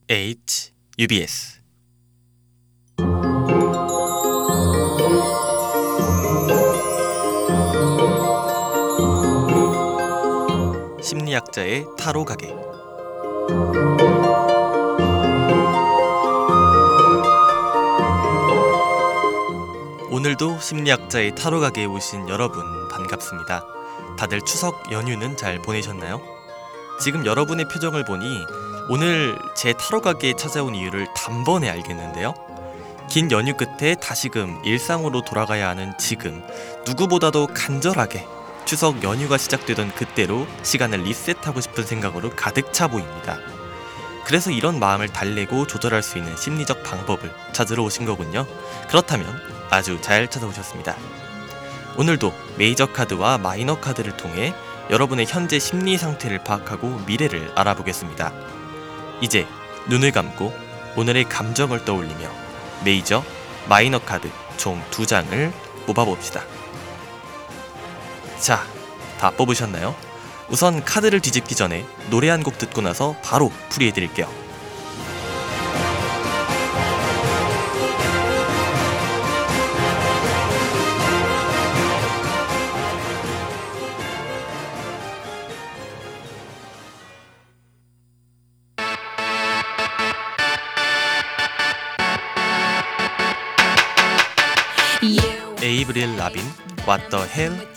UBS 심리학자의 타로 가게. 오늘도 심리학자의 타로 가게에 오신 여러분 반갑습니다. 다들 추석 연휴는 잘 보내셨나요? 지금 여러분의 표정을 보니 오늘 제 타로 가게에 찾아온 이유를 단번에 알겠는데요. 긴 연휴 끝에 다시금 일상으로 돌아가야 하는 지금, 누구보다도 간절하게 추석 연휴가 시작되던 그때로 시간을 리셋하고 싶은 생각으로 가득 차 보입니다. 그래서 이런 마음을 달래고 조절할 수 있는 심리적 방법을 찾으러 오신 거군요. 그렇다면 아주 잘 찾아오셨습니다. 오늘도 메이저 카드와 마이너 카드를 통해 여러분의 현재 심리 상태를 파악하고 미래를 알아보겠습니다. 이제 눈을 감고 오늘의 감정을 떠올리며 메이저, 마이너 카드 총 2장을 뽑아봅시다. 자, 다 뽑으셨나요? 우선 카드를 뒤집기 전에 노래 한 곡 듣고 나서 바로 풀이해드릴게요. 에이브릴 라빈, What the Hell?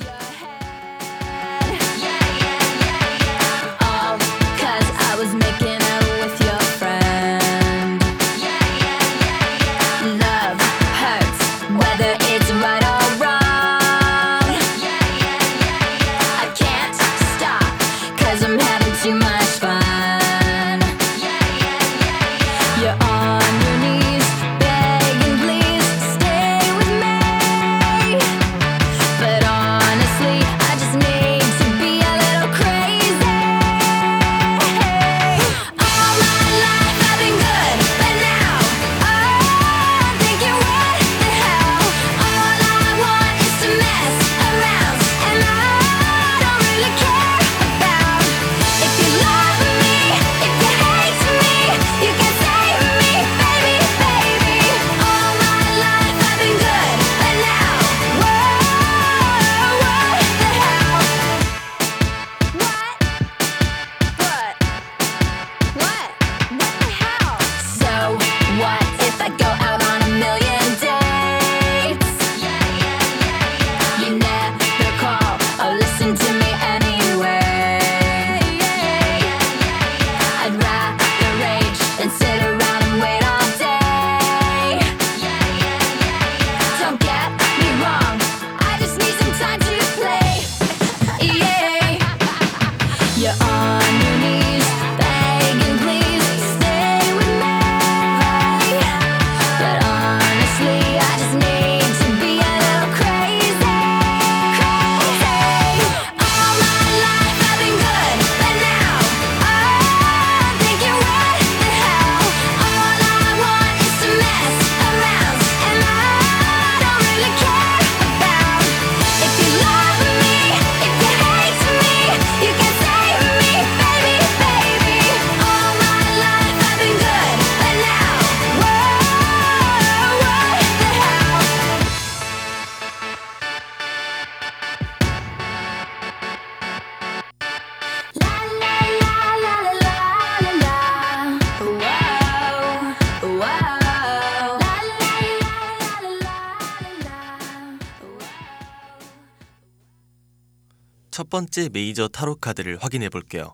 첫 번째 메이저 타로 카드를 확인해 볼게요.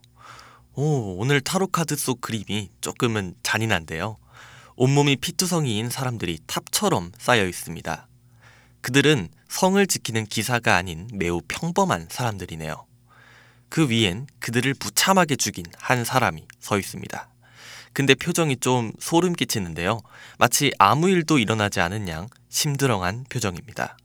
오늘 타로 카드 속 그림이 조금은 잔인한데요. 온몸이 피투성이인 사람들이 탑처럼 쌓여 있습니다. 그들은 성을 지키는 기사가 아닌 매우 평범한 사람들이네요. 그 위엔 그들을 무참하게 죽인 한 사람이 서 있습니다. 근데 표정이 좀 소름 끼치는데요. 마치 아무 일도 일어나지 않은 양 심드렁한 표정입니다.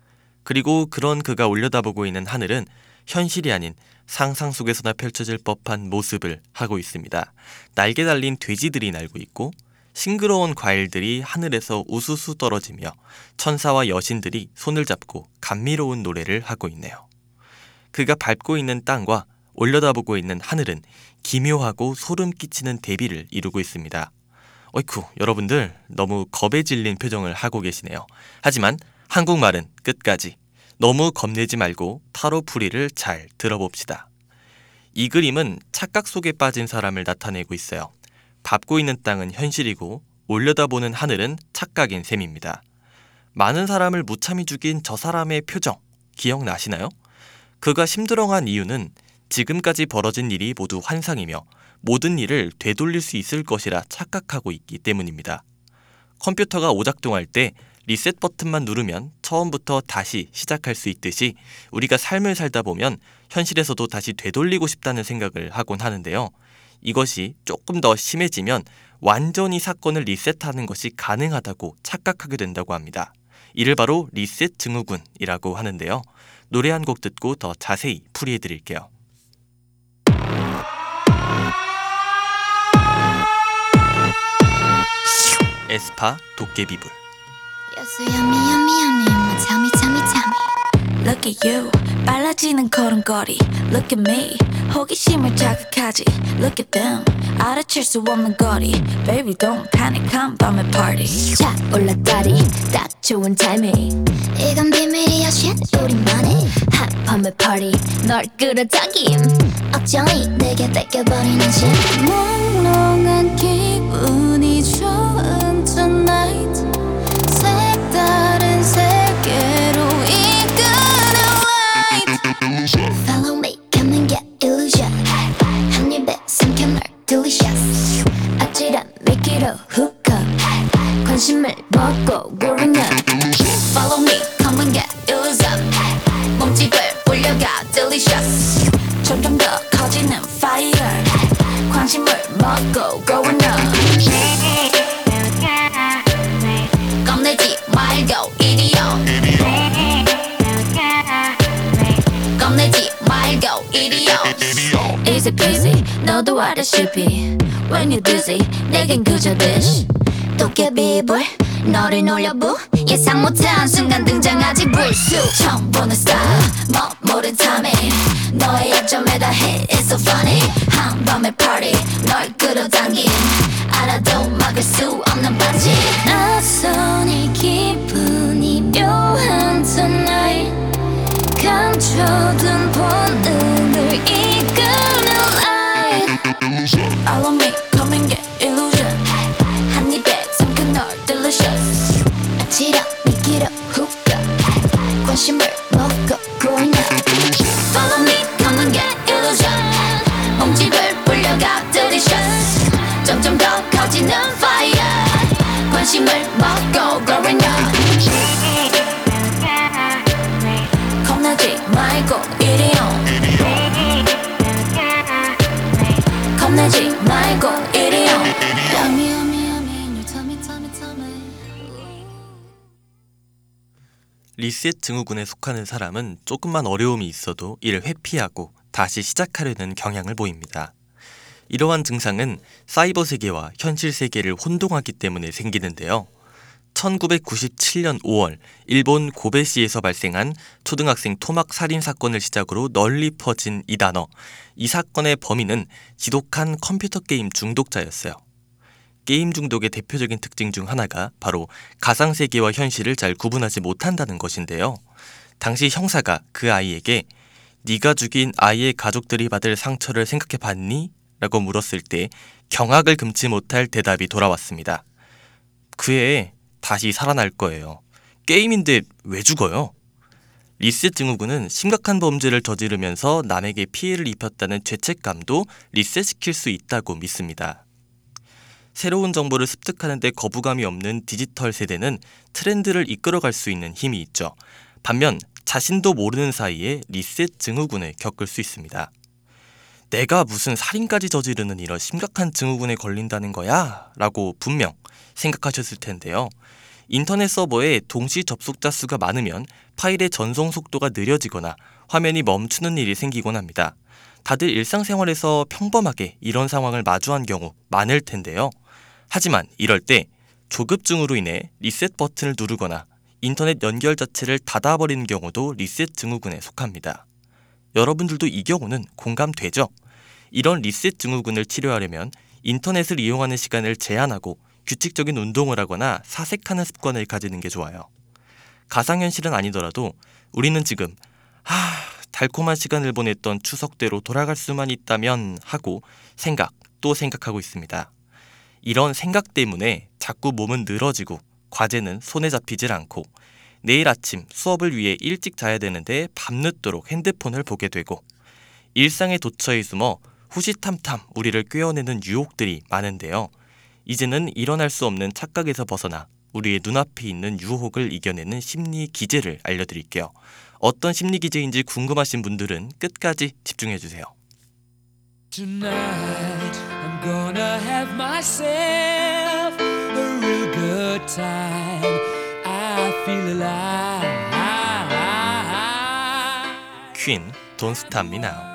그리고 그런 그가 올려다보고 있는 하늘은 현실이 아닌 상상 속에서나 펼쳐질 법한 모습을 하고 있습니다. 날개 달린 돼지들이 날고 있고 싱그러운 과일들이 하늘에서 우수수 떨어지며 천사와 여신들이 손을 잡고 감미로운 노래를 하고 있네요. 그가 밟고 있는 땅과 올려다보고 있는 하늘은 기묘하고 소름 끼치는 대비를 이루고 있습니다. 어이쿠, 여러분들 너무 겁에 질린 표정을 하고 계시네요. 하지만 한국말은 끝까지 너무 겁내지 말고 타로풀이를 잘 들어봅시다. 이 그림은 착각 속에 빠진 사람을 나타내고 있어요. 밟고 있는 땅은 현실이고 올려다보는 하늘은 착각인 셈입니다. 많은 사람을 무참히 죽인 저 사람의 표정 기억나시나요? 그가 심드렁한 이유는 지금까지 벌어진 일이 모두 환상이며 모든 일을 되돌릴 수 있을 것이라 착각하고 있기 때문입니다. 컴퓨터가 오작동할 때 리셋 버튼만 누르면 처음부터 다시 시작할 수 있듯이 우리가 삶을 살다 보면 현실에서도 다시 되돌리고 싶다는 생각을 하곤 하는데요. 이것이 조금 더 심해지면 완전히 사건을 리셋하는 것이 가능하다고 착각하게 된다고 합니다. 이를 바로 리셋 증후군이라고 하는데요. 노래 한 곡 듣고 더 자세히 풀이해 드릴게요. 에스파 도깨비불. You're so yummy, yummy, yummy. My tummy, tummy, tummy. Look at you, 빨라지는 걸음걸이. Look at me, 호기심을 자극하지. Look at them, 알아챌 수 없는 거리. Baby, don't panic, 한 밤의 party. 자, 올라다리, 딱 좋은 타이밍. 이건 비밀이야, shit, 우리만의 한 밤의 party. 널 끌어당김, 억정이 내게 뺏겨버리는 심. 몽롱한 기분이 좋은 tonight. 색다른 세계로 이끄는 light. Follow me, come and get illusion. 한 입에 삼켜 널 delicious. 아찔한 미끼로 hook up. 관심을 먹고 growing up. Follow me, come and get illusion. 몸집을 불려가 delicious. 점점 더 커지는 fire. 관심을 먹고 growing up. 겁내지 말고 이리요. 겁내지 말고 이리요. Easy peasy 너도 알다시피 When you're dizzy 내겐 그저 dish. 도깨비불 너를 놀려부 예상 못한 순간 등장하지 불쑥. 처음 보는 style 모른 timing. 너의 약점에 다 hit It's so funny. 한밤의 party 널 끌어당긴 알아도 막을 수 없는 반지. 낯선 이 기분이 묘한 tonight. 감춰둔 본능을 이끄는 light. Follow me, come and get illusion. 한 입에 삼켜 널 delicious. 아찔한 미끼로 hook up. 관심을 먹고 growing up. Follow me, come and get illusion. 몸집을 불려가 delicious. 점점 더 커지는 fire. 관심을 먹고 growing up. 겁나지 말고 이리요. 겁나지 말고 이리요. Yummy, yummy, yummy. Your tummy, tummy, tummy. 리셋 증후군에 속하는 사람은 조금만 어려움이 있어도 이를 회피하고 다시 시작하려는 경향을 보입니다. 이러한 증상은 사이버 세계와 현실 세계를 혼동하기 때문에 생기는데요. 1997년 5월 일본 고베시에서 발생한 초등학생 토막 살인 사건을 시작으로 널리 퍼진 이 단어. 이 사건의 범인은 지독한 컴퓨터 게임 중독자였어요. 게임 중독의 대표적인 특징 중 하나가 바로 가상세계와 현실을 잘 구분하지 못한다는 것인데요. 당시 형사가 그 아이에게 네가 죽인 아이의 가족들이 받을 상처를 생각해봤니? 라고 물었을 때 경악을 금치 못할 대답이 돌아왔습니다. 그 애 다시 살아날 거예요. 게임인데 왜 죽어요? 리셋 증후군은 심각한 범죄를 저지르면서 남에게 피해를 입혔다는 죄책감도 리셋시킬 수 있다고 믿습니다. 새로운 정보를 습득하는 데 거부감이 없는 디지털 세대는 트렌드를 이끌어갈 수 있는 힘이 있죠. 반면 자신도 모르는 사이에 리셋 증후군을 겪을 수 있습니다. 내가 무슨 살인까지 저지르는 이런 심각한 증후군에 걸린다는 거야? 라고 분명 생각하셨을 텐데요. 인터넷 서버에 동시 접속자 수가 많으면 파일의 전송 속도가 느려지거나 화면이 멈추는 일이 생기곤 합니다. 다들 일상생활에서 평범하게 이런 상황을 마주한 경우 많을 텐데요. 하지만 이럴 때 조급증으로 인해 리셋 버튼을 누르거나 인터넷 연결 자체를 닫아버리는 경우도 리셋 증후군에 속합니다. 여러분들도 이 경우는 공감되죠? 이런 리셋 증후군을 치료하려면 인터넷을 이용하는 시간을 제한하고 규칙적인 운동을 하거나 사색하는 습관을 가지는 게 좋아요. 가상현실은 아니더라도 우리는 지금 달콤한 시간을 보냈던 추석대로 돌아갈 수만 있다면 하고 또 생각하고 있습니다. 이런 생각 때문에 자꾸 몸은 늘어지고 과제는 손에 잡히질 않고 내일 아침 수업을 위해 일찍 자야 되는데 밤늦도록 핸드폰을 보게 되고 일상의 도처에 숨어 후시탐탐 우리를 꿰어내는 유혹들이 많은데요. 이제는 일어날 수 없는 착각에서 벗어나 우리의 눈앞에 있는 유혹을 이겨내는 심리 기제를 알려드릴게요. 어떤 심리 기제인지 궁금하신 분들은 끝까지 집중해주세요. Tonight I'm gonna have myself a real good time. I feel alive. 퀸, Don't Stop Me Now.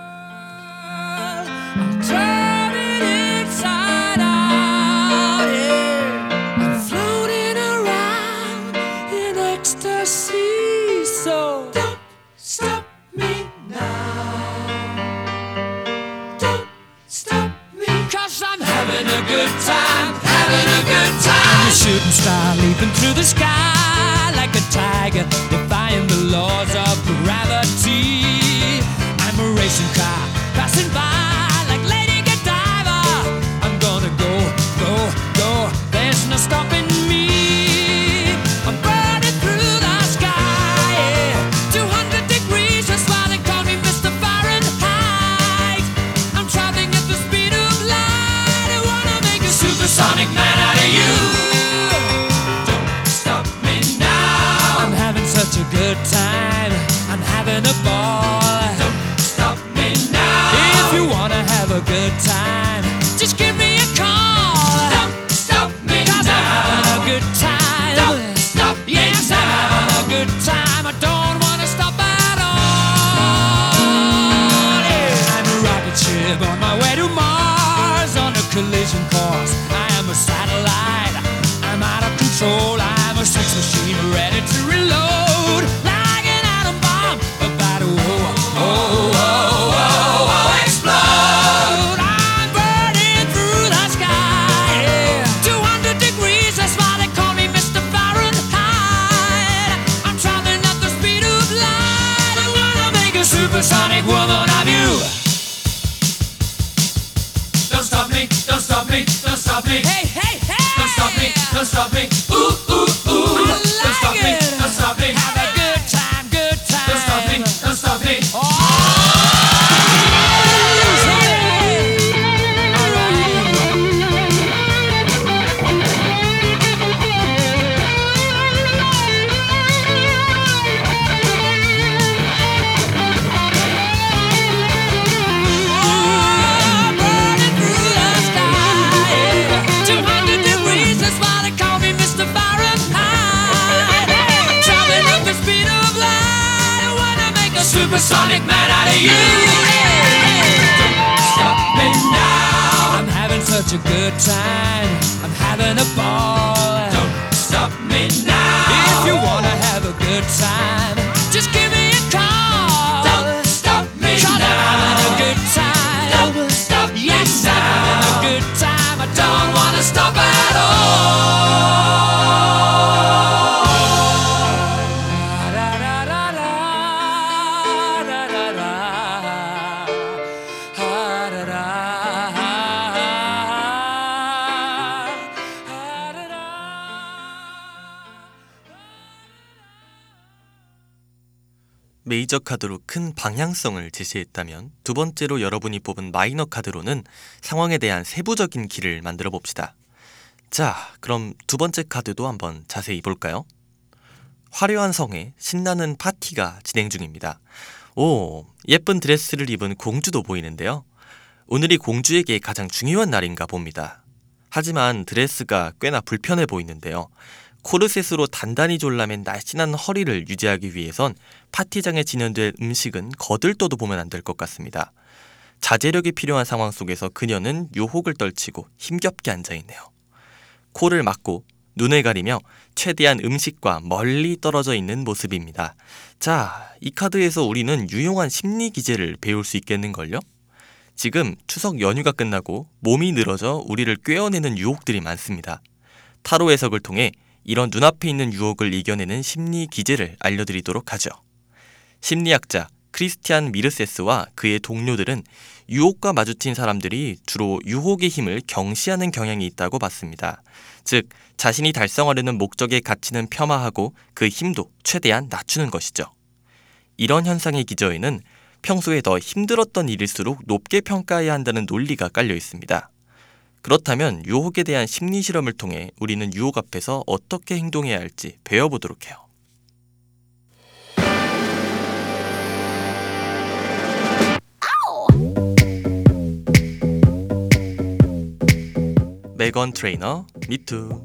I'm turning inside out, yeah. I'm floating around in ecstasy. So don't stop me now. Don't stop me. 'Cause I'm having a good time, having a good time. I'm a shooting star leaping through the sky like a tiger, defying the laws of gravity. I'm a racing car passing by like Lady Godiva. I'm gonna go, go, go. There's no stopping me. I'm burning through the sky, yeah. 200 degrees, that's why they call me Mr. Fahrenheit. I'm traveling at the speed of light. I wanna make a supersonic man out of you. Don't stop me now. I'm having such a good time. I'm having a ball. Don't stop me now. If you wanna have a good time, just give me a call. Don't stop me now. 'Cause I'm having a good time. Don't stop me now. Yes, I'm having a good time. I don't wanna stop at all. Yeah. I'm a rocket ship on my way to Mars on a collision course. I am a satellite. I'm out of control. I'm a sex machine ready to reload like an atom bomb about to explode. I'm burning through the sky, yeah. 200 degrees, that's why they call me Mr. Fahrenheit. I'm traveling at the speed of light. I'm gonna make a supersonic woman of you. Don't stop me, don't stop me, don't stop me. Hey, hey, hey! Don't stop me, don't stop me. Ooh, ooh, ooh. I like don't stop me, don't stop me. Have a good time, good time. Don't stop me, don't stop me. Oh! Supersonic man out of you. Don't stop me now. I'm having such a good time. I'm having a ball. Don't stop me now. If you wanna have a good time, just give me a call. Don't stop me now. I'm having a good time. Don't stop me now. Yes, I'm having a good time. I don't wanna stop at all. 메이저 카드로 큰 방향성을 제시했다면 두 번째로 여러분이 뽑은 마이너 카드로는 상황에 대한 세부적인 길을 만들어 봅시다. 자, 그럼 두 번째 카드도 한번 자세히 볼까요? 화려한 성에 신나는 파티가 진행 중입니다. 오, 예쁜 드레스를 입은 공주도 보이는데요. 오늘이 공주에게 가장 중요한 날인가 봅니다. 하지만 드레스가 꽤나 불편해 보이는데요. 코르셋으로 단단히 졸라맨 날씬한 허리를 유지하기 위해선 파티장에 진열될 음식은 거들떠도 보면 안 될 것 같습니다. 자제력이 필요한 상황 속에서 그녀는 유혹을 떨치고 힘겹게 앉아있네요. 코를 막고 눈을 가리며 최대한 음식과 멀리 떨어져 있는 모습입니다. 자, 이 카드에서 우리는 유용한 심리 기제를 배울 수 있겠는걸요? 지금 추석 연휴가 끝나고 몸이 늘어져 우리를 꿰어내는 유혹들이 많습니다. 타로 해석을 통해 이런 눈앞에 있는 유혹을 이겨내는 심리 기제를 알려드리도록 하죠. 심리학자 크리스티안 미르세스와 그의 동료들은 유혹과 마주친 사람들이 주로 유혹의 힘을 경시하는 경향이 있다고 봤습니다. 즉, 자신이 달성하려는 목적의 가치는 폄하하고 그 힘도 최대한 낮추는 것이죠. 이런 현상의 기저에는 평소에 더 힘들었던 일일수록 높게 평가해야 한다는 논리가 깔려 있습니다. 그렇다면 유혹에 대한 심리 실험을 통해 우리는 유혹 앞에서 어떻게 행동해야 할지 배워보도록 해요. 메건 트레이너, 미투.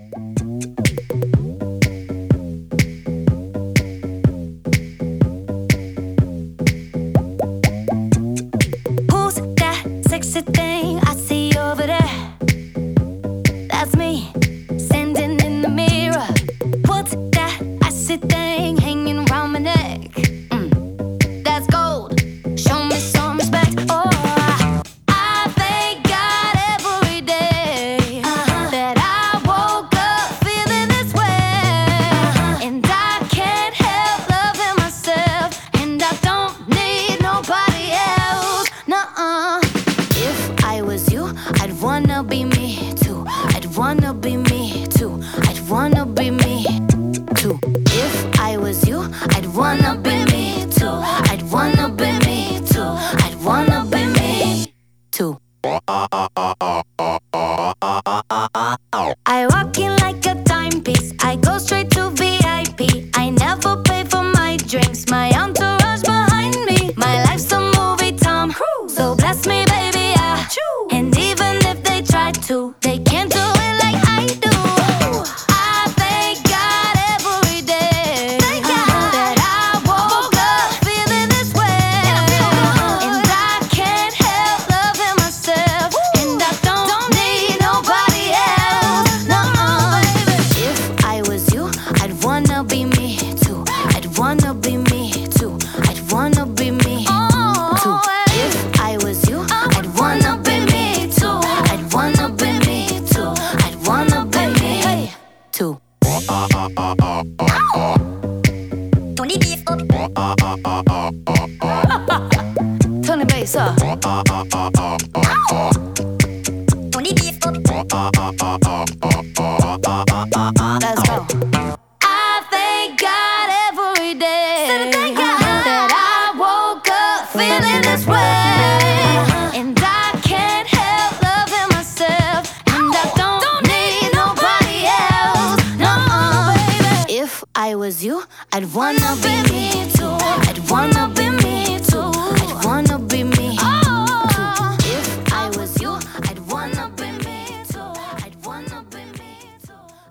Who's that sexy thing I see over there? That's me, standing in the mirror. What's that icy thing hanging around my neck? That's gold. Show me some respect. Oh, I thank God every day that I woke up feeling this way, and I can't help loving myself, and I don't need nobody else. Nuh-uh. If I was you, I'd wanna be me too. I'd wanna be me too. I'd wanna be me too. If I was you, I'd wanna be me too. I'd wanna be me too. I'd wanna be me too. I walk in like a timepiece. I go straight to VIP. I never pay for my drinks. My entourage behind me. My life's a movie, Tom. So bless me, baby, yeah. And even if they try to, they can't do it like I do. I thank God every day that I woke up feeling this way, and I can't help loving myself, and I don't need nobody else. No, if I was you, I'd wanna be me too. I'd wanna be me too. I'd wanna be me too. If I was you, I'd wanna be me too. I'd wanna be me too. I'd wanna be me too. Tony beef up. Tony bass up. Tony beef up. Let's go. I thank God every day that I woke up feeling this way, and I can't help loving myself, and I don't need nobody else. No, baby. If I was you, I'd wanna be me too. I'd wanna be me too. I'd wanna be me too. If I was you, I'd wanna be me too. I'd wanna be me too.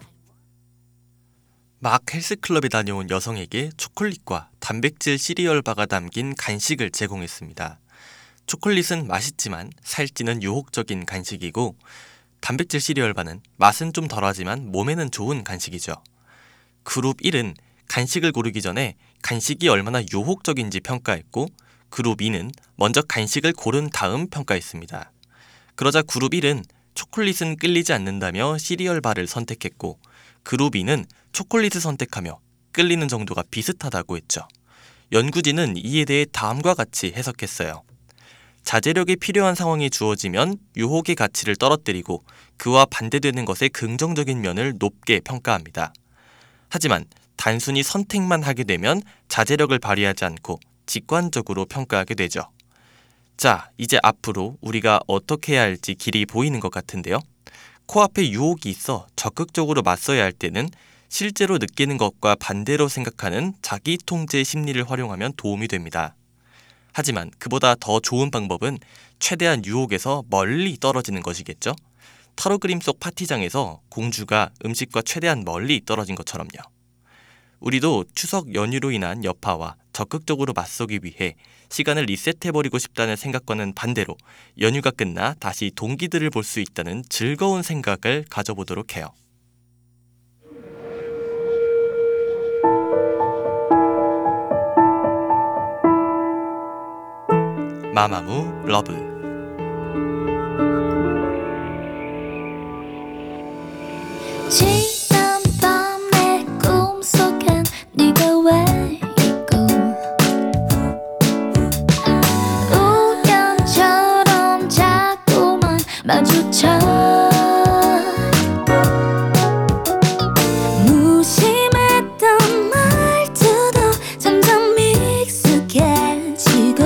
막 헬스클럽에 다녀온 여성에게 초콜릿과 단백질 시리얼 바가 담긴 간식을 제공했습니다. 초콜릿은 맛있지만 살찌는 유혹적인 간식이고, 단백질 시리얼 바는 맛은 좀 덜하지만 몸에는 좋은 간식이죠. 그룹 1은 간식을 고르기 전에 간식이 얼마나 유혹적인지 평가했고, 그룹 2는 먼저 간식을 고른 다음 평가했습니다. 그러자 그룹 1은 초콜릿은 끌리지 않는다며 시리얼 바를 선택했고, 그룹 2는 초콜릿을 선택하며 끌리는 정도가 비슷하다고 했죠. 연구진은 이에 대해 다음과 같이 해석했어요. 자제력이 필요한 상황이 주어지면 유혹의 가치를 떨어뜨리고 그와 반대되는 것의 긍정적인 면을 높게 평가합니다. 하지만 단순히 선택만 하게 되면 자제력을 발휘하지 않고 직관적으로 평가하게 되죠. 자, 이제 앞으로 우리가 어떻게 해야 할지 길이 보이는 것 같은데요. 코앞에 유혹이 있어 적극적으로 맞서야 할 때는 실제로 느끼는 것과 반대로 생각하는 자기 통제 심리를 활용하면 도움이 됩니다. 하지만 그보다 더 좋은 방법은 최대한 유혹에서 멀리 떨어지는 것이겠죠. 타로 그림 속 파티장에서 공주가 음식과 최대한 멀리 떨어진 것처럼요. 우리도 추석 연휴로 인한 여파와 적극적으로 맞서기 위해 시간을 리셋해버리고 싶다는 생각과는 반대로 연휴가 끝나 다시 동기들을 볼 수 있다는 즐거운 생각을 가져보도록 해요. 마마무 러브. 지난 밤 내 꿈속엔 네가 왜 있고 우연처럼 자꾸만 마주쳐 무심했던 말투도 점점 익숙해지고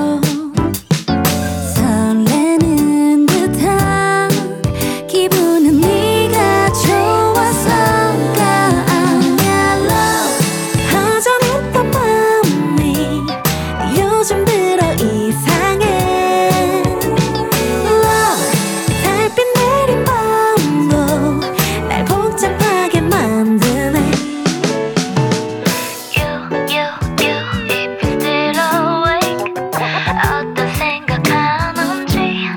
설레는 듯한 기분은 네가 좋아서가 아니야 love 허전했던 마음이 요즘 들어 이상해 love 달빛 내린 밤도 날 복잡하게 만드네 You if you're still awake 어떤 생각하는지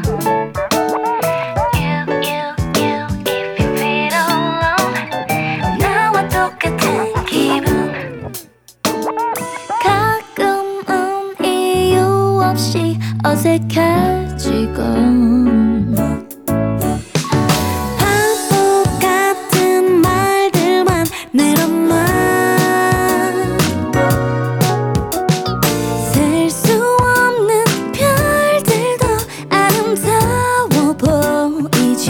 You if you feel alone 나와 똑같은 기분 가끔은 이유 없이 어색해지고 바보 같은 말들만 늘어나 셀 수 없는 별들도 아름다워 보이죠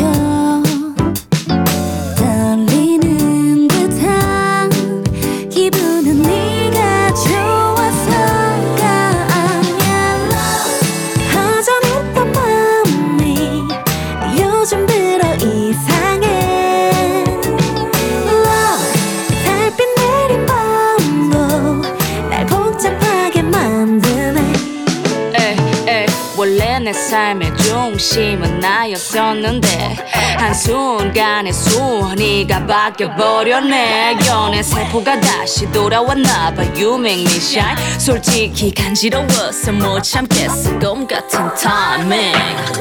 떨리는 듯한 기분은 네가 좋아서가 아니야 love 허전했던 마음이 요즘 들어 이상해 love 달빛 내린 밤도 날 복잡하게 만드네 에이, 원래 내 삶의 중심은 나였었는데 한순간에 순위가 바뀌어버렸네 연애 세포가 다시 돌아왔나봐 You make me shine 솔직히 간지러워서 못 참겠어 곰 같은 타이밍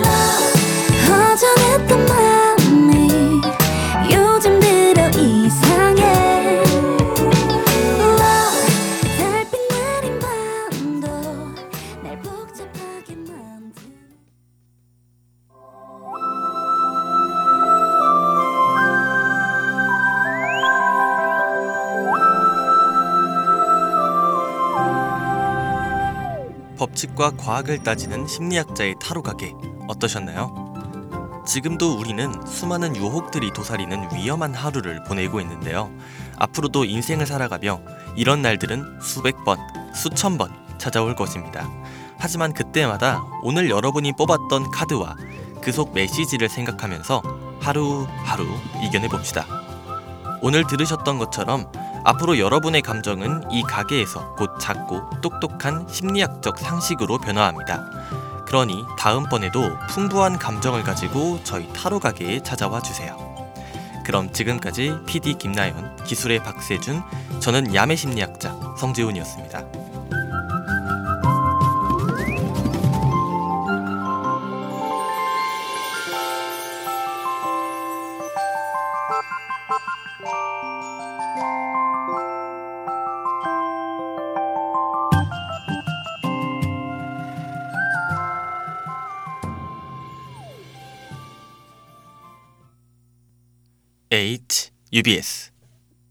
허전했던 마음이 요즘 들어 이상해 Love 달빛 내린 밤도 날 복잡하게 만드네 법칙과 과학을 따지는 심리학자의 타로 가게 어떠셨나요? 지금도 우리는 수많은 유혹들이 도사리는 위험한 하루를 보내고 있는데요. 앞으로도 인생을 살아가며 이런 날들은 수백 번, 수천 번 찾아올 것입니다. 하지만 그때마다 오늘 여러분이 뽑았던 카드와 그 속 메시지를 생각하면서 하루하루 이겨내봅시다. 오늘 들으셨던 것처럼 앞으로 여러분의 감정은 이 가게에서 곧 작고 똑똑한 심리학적 상식으로 변화합니다. 그러니 다음번에도 풍부한 감정을 가지고 저희 타로 가게에 찾아와 주세요. 그럼 지금까지 PD 김나연, 기술의 박세준, 저는 야매 심리학자 성재훈이었습니다. UBS